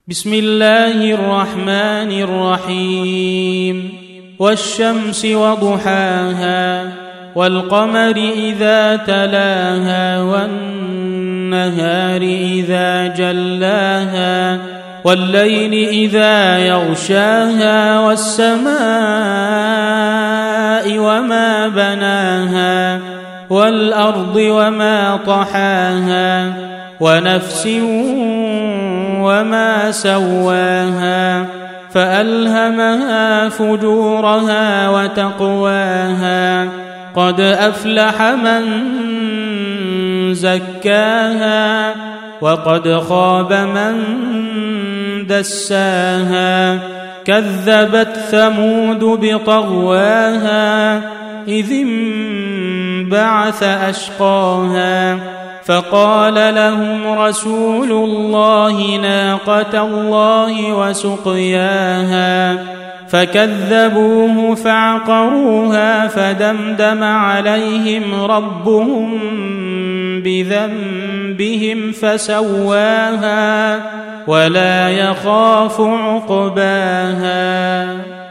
بسم الله الرحمن الرحيم والشمس وضحاها والقمر إذا تلاها والنهار إذا جلاها والليل إذا يغشاها والسماء وما بناها والأرض وما طحاها ونفس وما سواها فألهمها فجورها وتقواها قد أفلح من زكاها وقد خاب من دساها كذبت ثمود بطغواها إذ انبعث أشقاها فقال لهم رسول الله ناقة الله وسقياها فكذبوه فعقروها فدمدم عليهم ربهم بذنبهم فسواها ولا يخاف عقباها.